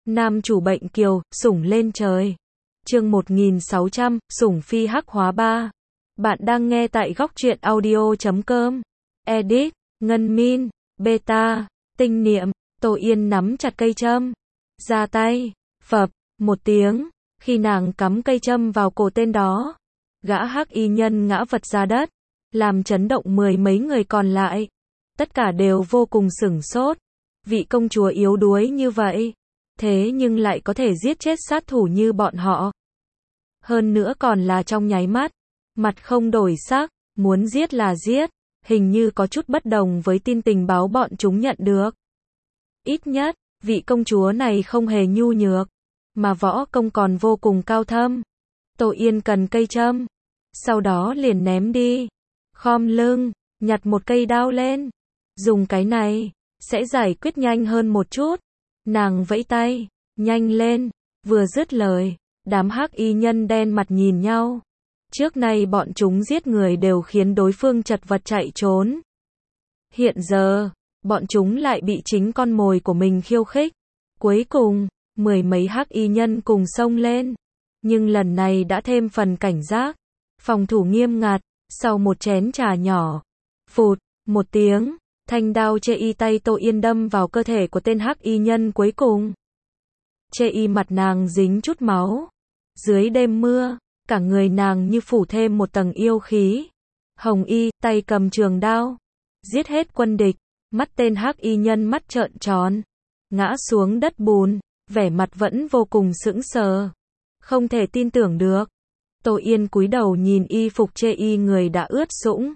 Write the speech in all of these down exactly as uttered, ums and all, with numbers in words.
Nam chủ bệnh kiều, sủng lên trời. Chương một nghìn sáu trăm, sủng phi hắc hóa ba. Bạn đang nghe tại góc truyện audio chấm com. Edit, Ngân Min, Beta, Tinh Niệm. Tô Yên nắm chặt cây châm, ra tay, phập, một tiếng, khi nàng cắm cây châm vào cổ tên đó, gã hắc y nhân ngã vật ra đất, làm chấn động mười mấy người còn lại. Tất cả đều vô cùng sửng sốt. Vị công chúa yếu đuối như vậy, thế nhưng lại có thể giết chết sát thủ như bọn họ. Hơn nữa còn là trong nháy mắt, mặt không đổi sắc, muốn giết là giết, hình như có chút bất đồng với tin tình báo bọn chúng nhận được. Ít nhất, vị công chúa này không hề nhu nhược, mà võ công còn vô cùng cao thâm. Tô Yên cần cây châm, sau đó liền ném đi, khom lưng, nhặt một cây đao lên, dùng cái này, sẽ giải quyết nhanh hơn một chút. Nàng vẫy tay, nhanh lên, vừa dứt lời, đám hắc y nhân đen mặt nhìn nhau. Trước nay bọn chúng giết người đều khiến đối phương chật vật chạy trốn. Hiện giờ, bọn chúng lại bị chính con mồi của mình khiêu khích. Cuối cùng, mười mấy hắc y nhân cùng xông lên. Nhưng lần này đã thêm phần cảnh giác, phòng thủ nghiêm ngặt. Sau một chén trà nhỏ, phụt, một tiếng, thanh đao chê y tay Tô Yên đâm vào cơ thể của tên hắc y nhân cuối cùng. Chê y mặt nàng dính chút máu. Dưới đêm mưa, cả người nàng như phủ thêm một tầng yêu khí. Hồng y, tay cầm trường đao, giết hết quân địch. Mắt tên hắc y nhân mắt trợn tròn, ngã xuống đất bùn, vẻ mặt vẫn vô cùng sững sờ, không thể tin tưởng được. Tô Yên cúi đầu nhìn y phục chê y người đã ướt sũng.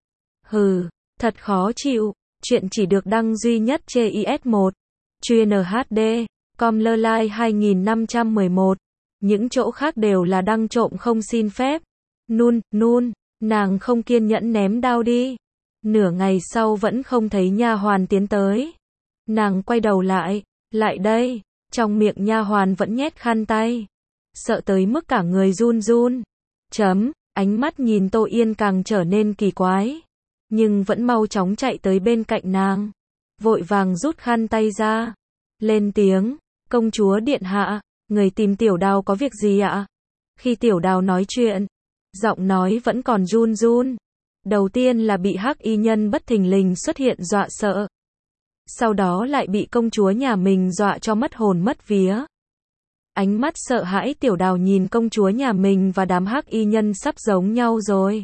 Hừ, thật khó chịu. Chuyện chỉ được đăng duy nhất chê i ét một. Chuyên hát đê, com lơ lai hai nghìn năm trăm mười một. Những chỗ khác đều là đăng trộm không xin phép. Nun, nun, nàng không kiên nhẫn ném đao đi. Nửa ngày sau vẫn không thấy nha hoàn tiến tới. Nàng quay đầu lại, lại đây, trong miệng nha hoàn vẫn nhét khăn tay. Sợ tới mức cả người run run. Chấm, ánh mắt nhìn Tô Yên càng trở nên kỳ quái. Nhưng vẫn mau chóng chạy tới bên cạnh nàng. Vội vàng rút khăn tay ra. Lên tiếng, công chúa điện hạ, người tìm Tiểu Đào có việc gì ạ? Khi Tiểu Đào nói chuyện, giọng nói vẫn còn run run. Đầu tiên là bị hắc y nhân bất thình lình xuất hiện dọa sợ. Sau đó lại bị công chúa nhà mình dọa cho mất hồn mất vía. Ánh mắt sợ hãi Tiểu Đào nhìn công chúa nhà mình và đám hắc y nhân sắp giống nhau rồi.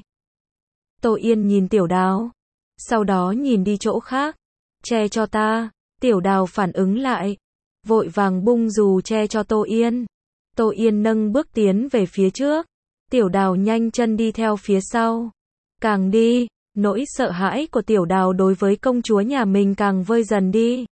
Tô Yên nhìn Tiểu Đào, sau đó nhìn đi chỗ khác. Che cho ta. Tiểu Đào phản ứng lại, vội vàng bung dù che cho Tô Yên. Tô Yên nâng bước tiến về phía trước. Tiểu Đào nhanh chân đi theo phía sau. Càng đi, nỗi sợ hãi của Tiểu Đào đối với công chúa nhà mình càng vơi dần đi.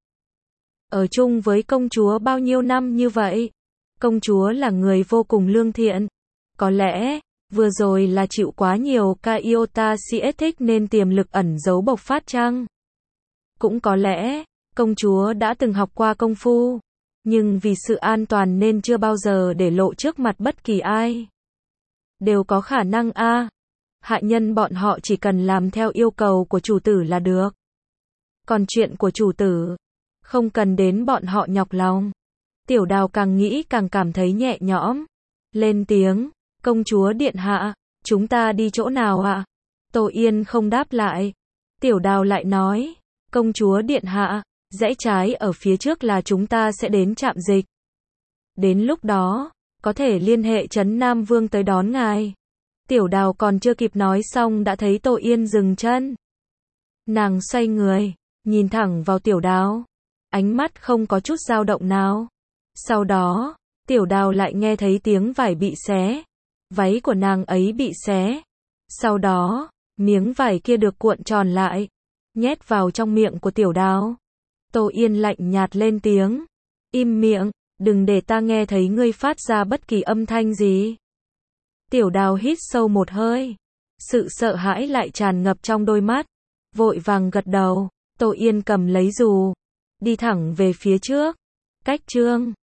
Ở chung với công chúa bao nhiêu năm như vậy, công chúa là người vô cùng lương thiện. Có lẽ, vừa rồi là chịu quá nhiều ca iota si thích nên tiềm lực ẩn giấu bộc phát chăng? Cũng có lẽ, công chúa đã từng học qua công phu, nhưng vì sự an toàn nên chưa bao giờ để lộ trước mặt bất kỳ ai. Đều có khả năng a. À. Hạ nhân bọn họ chỉ cần làm theo yêu cầu của chủ tử là được. Còn chuyện của chủ tử, không cần đến bọn họ nhọc lòng. Tiểu Đào càng nghĩ càng cảm thấy nhẹ nhõm. Lên tiếng, công chúa điện hạ, chúng ta đi chỗ nào ạ? À? Tô Yên không đáp lại. Tiểu Đào lại nói, công chúa điện hạ, rẽ trái ở phía trước là chúng ta sẽ đến trạm dịch. Đến lúc đó, có thể liên hệ trấn Nam Vương tới đón ngài. Tiểu Đào còn chưa kịp nói xong đã thấy Tô Yên dừng chân. Nàng xoay người, nhìn thẳng vào Tiểu Đào, ánh mắt không có chút dao động nào. Sau đó, Tiểu Đào lại nghe thấy tiếng vải bị xé. Váy của nàng ấy bị xé. Sau đó, miếng vải kia được cuộn tròn lại, nhét vào trong miệng của Tiểu Đào. Tô Yên lạnh nhạt lên tiếng, im miệng, đừng để ta nghe thấy ngươi phát ra bất kỳ âm thanh gì. Tiểu Đào hít sâu một hơi, sự sợ hãi lại tràn ngập trong đôi mắt, vội vàng gật đầu. Tô Yên cầm lấy dù, đi thẳng về phía trước. Cách chương